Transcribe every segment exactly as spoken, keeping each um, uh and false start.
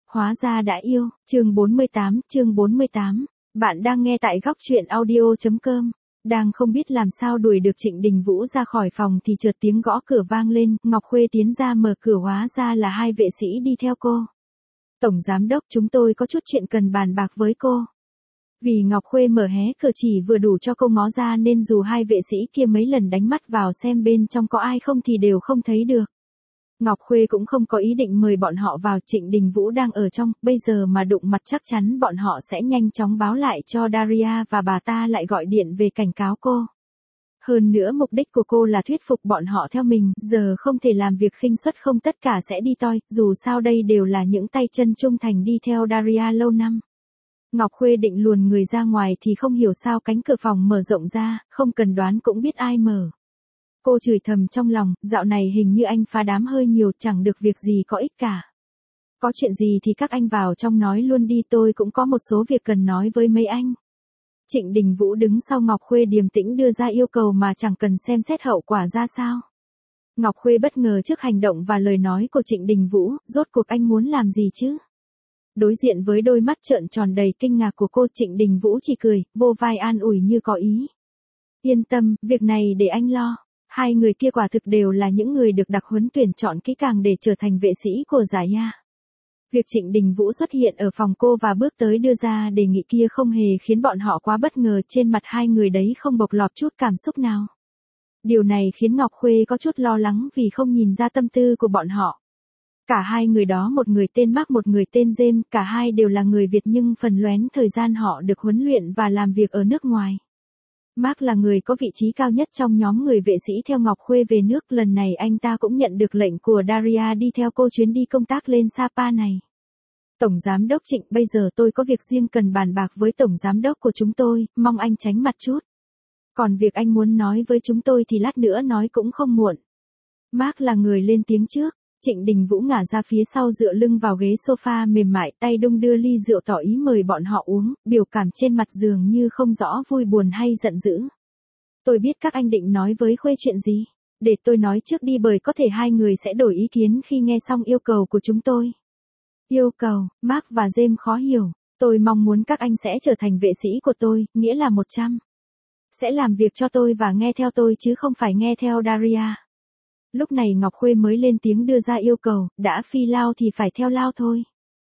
Hóa ra đã yêu, chương bốn mươi tám, chương bốn mươi tám. Bạn đang nghe tại góc truyện audio.com. Đang không biết làm sao đuổi được Trịnh Đình Vũ ra khỏi phòng thì chợt tiếng gõ cửa vang lên, Ngọc Khuê tiến ra mở cửa, hóa ra là hai vệ sĩ đi theo cô. Tổng giám đốc, chúng tôi có chút chuyện cần bàn bạc với cô. Vì Ngọc Khuê mở hé cửa chỉ vừa đủ cho cô ngó ra nên dù hai vệ sĩ kia mấy lần đánh mắt vào xem bên trong có ai không thì đều không thấy được. Ngọc Khuê cũng không có ý định mời bọn họ vào, Trịnh Đình Vũ đang ở trong, bây giờ mà đụng mặt chắc chắn bọn họ sẽ nhanh chóng báo lại cho Daria và bà ta lại gọi điện về cảnh cáo cô. Hơn nữa mục đích của cô là thuyết phục bọn họ theo mình, giờ không thể làm việc khinh suất, không tất cả sẽ đi toi, dù sao đây đều là những tay chân trung thành đi theo Daria lâu năm. Ngọc Khuê định luồn người ra ngoài thì không hiểu sao cánh cửa phòng mở rộng ra, không cần đoán cũng biết ai mở. Cô chửi thầm trong lòng, dạo này hình như anh phá đám hơi nhiều, chẳng được việc gì có ích cả. Có chuyện gì thì các anh vào trong nói luôn đi, tôi cũng có một số việc cần nói với mấy anh. Trịnh Đình Vũ đứng sau Ngọc Khuê điềm tĩnh đưa ra yêu cầu mà chẳng cần xem xét hậu quả ra sao. Ngọc Khuê bất ngờ trước hành động và lời nói của Trịnh Đình Vũ, rốt cuộc anh muốn làm gì chứ? Đối diện với đôi mắt trợn tròn đầy kinh ngạc của cô, Trịnh Đình Vũ chỉ cười, vô vai an ủi như có ý. Yên tâm, việc này để anh lo. Hai người kia quả thực đều là những người được đặc huấn tuyển chọn kỹ càng để trở thành vệ sĩ của Giả Nha. Việc Trịnh Đình Vũ xuất hiện ở phòng cô và bước tới đưa ra đề nghị kia không hề khiến bọn họ quá bất ngờ, trên mặt hai người đấy không bộc lọt chút cảm xúc nào. Điều này khiến Ngọc Khuê có chút lo lắng vì không nhìn ra tâm tư của bọn họ. Cả hai người đó, một người tên Mark, một người tên James, cả hai đều là người Việt nhưng phần lóen thời gian họ được huấn luyện và làm việc ở nước ngoài. Mark là người có vị trí cao nhất trong nhóm người vệ sĩ theo Ngọc Khuê về nước, lần này anh ta cũng nhận được lệnh của Daria đi theo cô chuyến đi công tác lên Sapa này. Tổng giám đốc Trịnh, bây giờ tôi có việc riêng cần bàn bạc với tổng giám đốc của chúng tôi, mong anh tránh mặt chút. Còn việc anh muốn nói với chúng tôi thì lát nữa nói cũng không muộn. Mark là người lên tiếng trước. Trịnh Đình Vũ ngả ra phía sau dựa lưng vào ghế sofa mềm mại, tay đung đưa ly rượu tỏ ý mời bọn họ uống, biểu cảm trên mặt dường như không rõ vui buồn hay giận dữ. Tôi biết các anh định nói với Khuê chuyện gì. Để tôi nói trước đi, bởi có thể hai người sẽ đổi ý kiến khi nghe xong yêu cầu của chúng tôi. Yêu cầu, Mark và James khó hiểu. Tôi mong muốn các anh sẽ trở thành vệ sĩ của tôi, nghĩa là một trăm. Sẽ làm việc cho tôi và nghe theo tôi chứ không phải nghe theo Daria. Lúc này Ngọc Khuê mới lên tiếng đưa ra yêu cầu, đã phi lao thì phải theo lao thôi.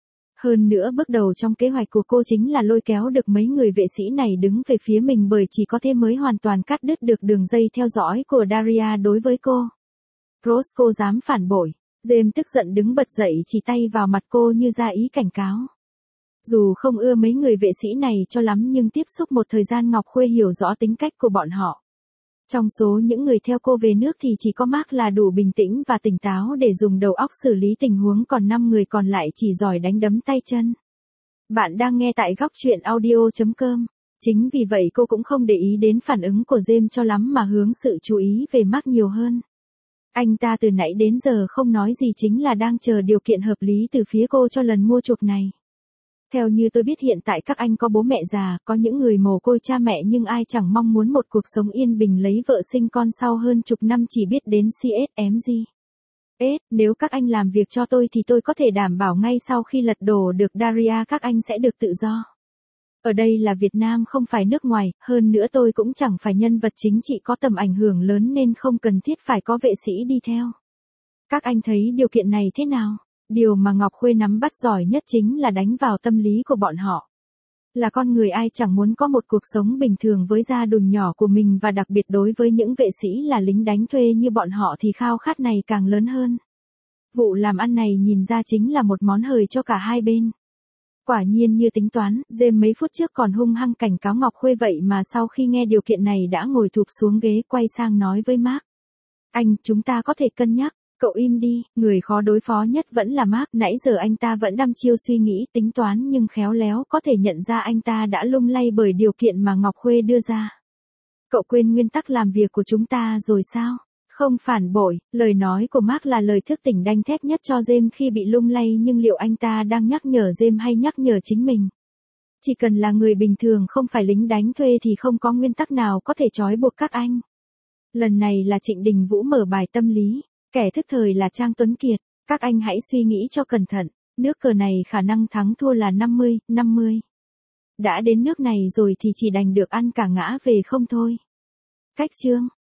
Hơn nữa bước đầu trong kế hoạch của cô chính là lôi kéo được mấy người vệ sĩ này đứng về phía mình, bởi chỉ có thế mới hoàn toàn cắt đứt được đường dây theo dõi của Daria đối với cô. Roscoe dám phản bội. James tức giận đứng bật dậy chỉ tay vào mặt cô như ra ý cảnh cáo. Dù không ưa mấy người vệ sĩ này cho lắm nhưng tiếp xúc một thời gian Ngọc Khuê hiểu rõ tính cách của bọn họ. Trong số những người theo cô về nước thì chỉ có Mark là đủ bình tĩnh và tỉnh táo để dùng đầu óc xử lý tình huống, còn năm người còn lại chỉ giỏi đánh đấm tay chân. Bạn đang nghe tại góc truyện audio.com. Chính vì vậy cô cũng không để ý đến phản ứng của James cho lắm mà hướng sự chú ý về Mark nhiều hơn. Anh ta từ nãy đến giờ không nói gì, chính là đang chờ điều kiện hợp lý từ phía cô cho lần mua chuộc này. Theo như tôi biết hiện tại các anh có bố mẹ già, có những người mồ côi cha mẹ, nhưng ai chẳng mong muốn một cuộc sống yên bình lấy vợ sinh con sau hơn chục năm chỉ biết đến xê ét em giê. Ết, nếu các anh làm việc cho tôi thì tôi có thể đảm bảo ngay sau khi lật đổ được Daria các anh sẽ được tự do. Ở đây là Việt Nam không phải nước ngoài, hơn nữa tôi cũng chẳng phải nhân vật chính trị có tầm ảnh hưởng lớn nên không cần thiết phải có vệ sĩ đi theo. Các anh thấy điều kiện này thế nào? Điều mà Ngọc Khuê nắm bắt giỏi nhất chính là đánh vào tâm lý của bọn họ. Là con người ai chẳng muốn có một cuộc sống bình thường với gia đình nhỏ của mình, và đặc biệt đối với những vệ sĩ là lính đánh thuê như bọn họ thì khao khát này càng lớn hơn. Vụ làm ăn này nhìn ra chính là một món hời cho cả hai bên. Quả nhiên như tính toán, James mấy phút trước còn hung hăng cảnh cáo Ngọc Khuê, vậy mà sau khi nghe điều kiện này đã ngồi thụp xuống ghế, quay sang nói với Mark. Anh, chúng ta có thể cân nhắc. Cậu im đi, người khó đối phó nhất vẫn là Mark, nãy giờ anh ta vẫn đăm chiêu suy nghĩ, tính toán nhưng khéo léo, có thể nhận ra anh ta đã lung lay bởi điều kiện mà Ngọc Khuê đưa ra. Cậu quên nguyên tắc làm việc của chúng ta rồi sao? Không phản bội, lời nói của Mark là lời thức tỉnh đanh thép nhất cho James khi bị lung lay, nhưng liệu anh ta đang nhắc nhở James hay nhắc nhở chính mình? Chỉ cần là người bình thường không phải lính đánh thuê thì không có nguyên tắc nào có thể trói buộc các anh. Lần này là Trịnh Đình Vũ mở bài tâm lý. Kẻ thức thời là Trang Tuấn Kiệt, các anh hãy suy nghĩ cho cẩn thận. Nước cờ này khả năng thắng thua là năm mươi, năm mươi. Đã đến nước này rồi thì chỉ đành được ăn cả ngã về không thôi. Cách chương